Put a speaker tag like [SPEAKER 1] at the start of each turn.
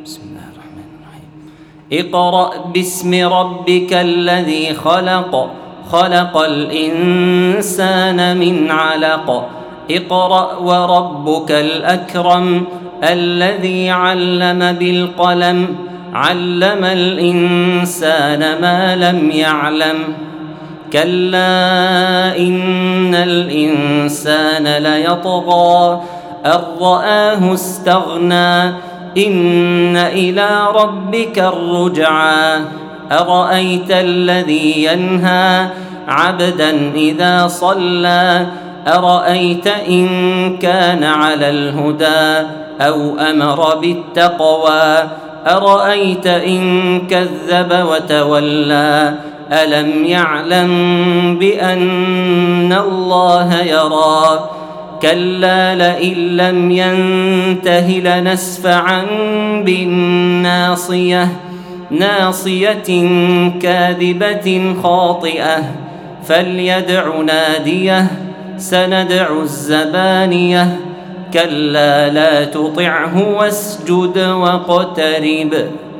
[SPEAKER 1] بسم الله الرحمن الرحيم. اقرأ باسم ربك الذي خلق، خلق الإنسان من علق. اقرأ وربك الأكرم الذي علم بالقلم، علم الإنسان ما لم يعلم. كلا إن الإنسان ليطغى أن رآه استغنى، إن إلى ربك الرجعى. أرأيت الذي ينهى عبدا إذا صلى، أرأيت إن كان على الهدى أو أمر بالتقوى، أرأيت إن كذب وتولى. ألم يعلم بأن الله يرى. كلا لئن لم ينته لنسفعا بالناصية، ناصية كاذبة خاطئة. فليدع ناديه، سندع الزبانية. كلا لا تطعه واسجد واقترب.